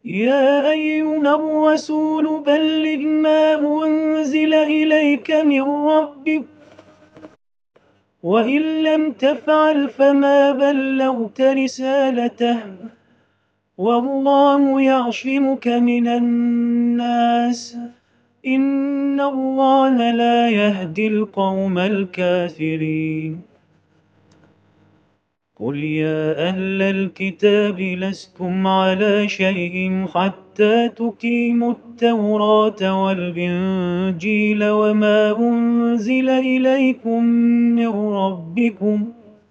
يا أيها الرسول بلغ ما أنزل إليك من ربك وإن لم تفعل فما بلغت رسالته والله يعصمك من الناس إن الله لا يهدي القوم الكافرين. قل يا أهل الكتاب لستم على شيء حتى تقيموا التوراة والإنجيل وما أنزل إليكم من ربكم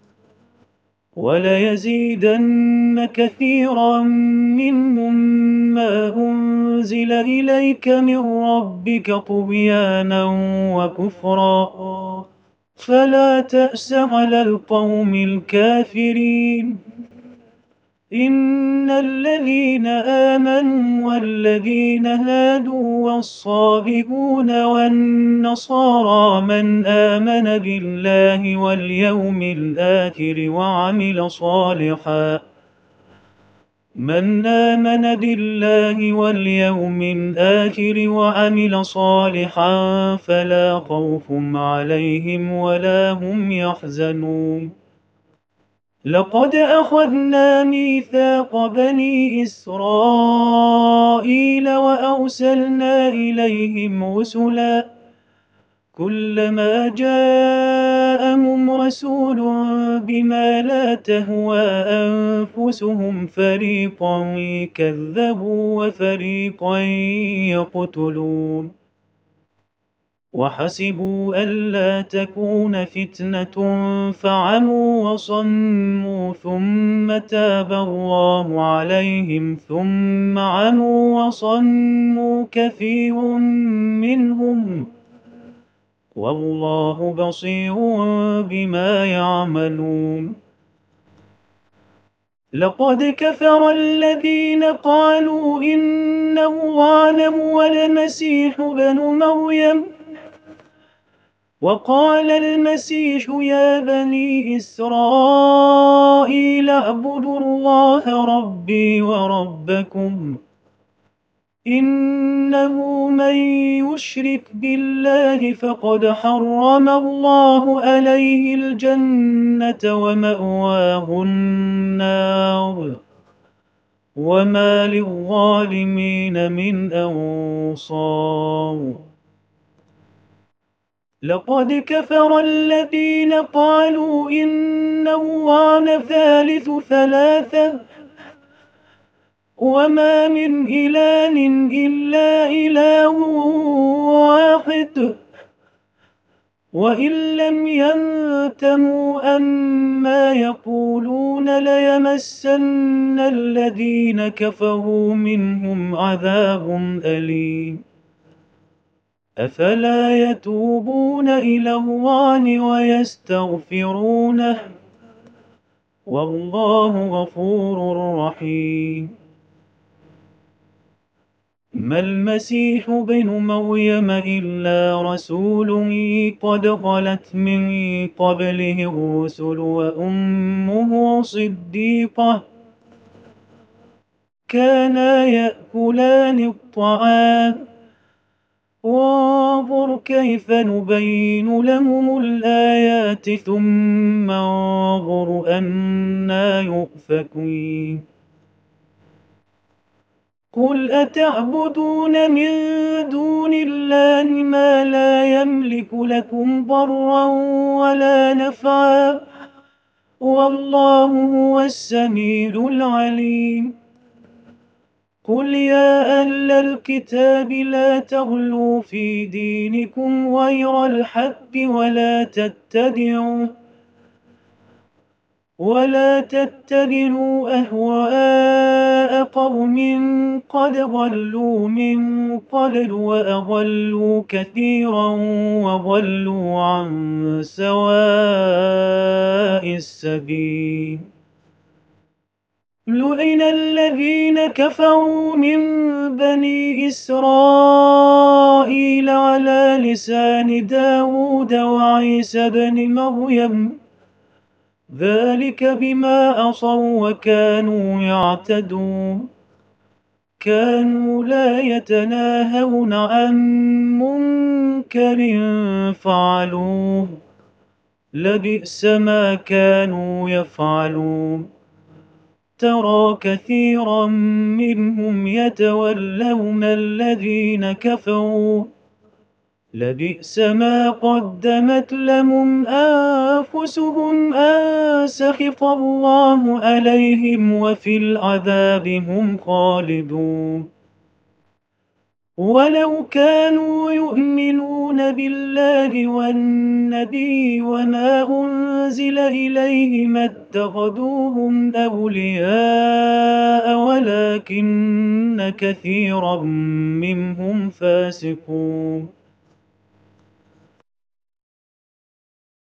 وليزيدن كثيرا منهم ما أنزل إليك من ربك طغيانا وكفرا فلا تأس على القوم الكافرين. إن الذين آمنوا والذين هادوا والصابئون والنصارى من آمن بالله واليوم الآخر وعمل صالحا فلا خوف عليهم ولا هم يحزنون. لقد أخذنا ميثاق بني إسرائيل وأرسلنا إليهم رسلا كلما جاءهم رسول بما لا تهوى أنفسهم فريقا كذبوا وفريقا يقتلون وحسبوا ألا تكون فتنة فعموا وصموا ثم تاب الله عليهم ثم عموا وصموا كثير منهم والله بصير بما يعملون. لقد كفر الذين قالوا إن الله هو المسيح ابن مريم وقال المسيح يا بني إسرائيل اعبدوا الله ربي وربكم إنه من يشرك بالله فقد حرم الله عليه الجنة ومأواه النار وما للظالمين من أنصار. لقد كفر الذين قالوا إن الله ثالث ثلاثة وما من إله إلا إله واحد وإن لم ينتهوا عما يقولون ليمسن الذين كفروا منهم عذاب أليم. أفلا يتوبون إلى الله ويستغفرونه والله غفور رحيم. ما المسيح ابن مريم إلا رسول قد خلت من قبله الرسل وأمه صديقة كانا يأكلان الطعام وانظر كيف نبين لهم الآيات ثم انظر أنا يؤفكون. قل أتعبدون من دون الله ما لا يملك لكم ضرا ولا نفعا والله هو السميع العليم. قل يا أهل الكتاب لا تغلوا في دينكم غير الحق ولا تتبعوا أهواء قوم قد ضلوا من قبل وأضلوا كثيرا وضلوا عن سواء السبيل. لعن الذين كفروا من بني إسرائيل على لسان داود وعيسى بن مريم ذلك بما عصوا وكانوا يعتدون. كانوا لا يتناهون عن منكر فعلوه لبئس ما كانوا يفعلون ترى كثيرا منهم يتولون الذين كفروا لبئس ما قدمت لهم أنفسهم أن سخط الله عليهم وفي العذاب هم خالدون ولو كانوا يؤمنون بالله والنبي وما أنزل إليه ما اتخذوهم أولياء ولكن كثيرا منهم فاسقون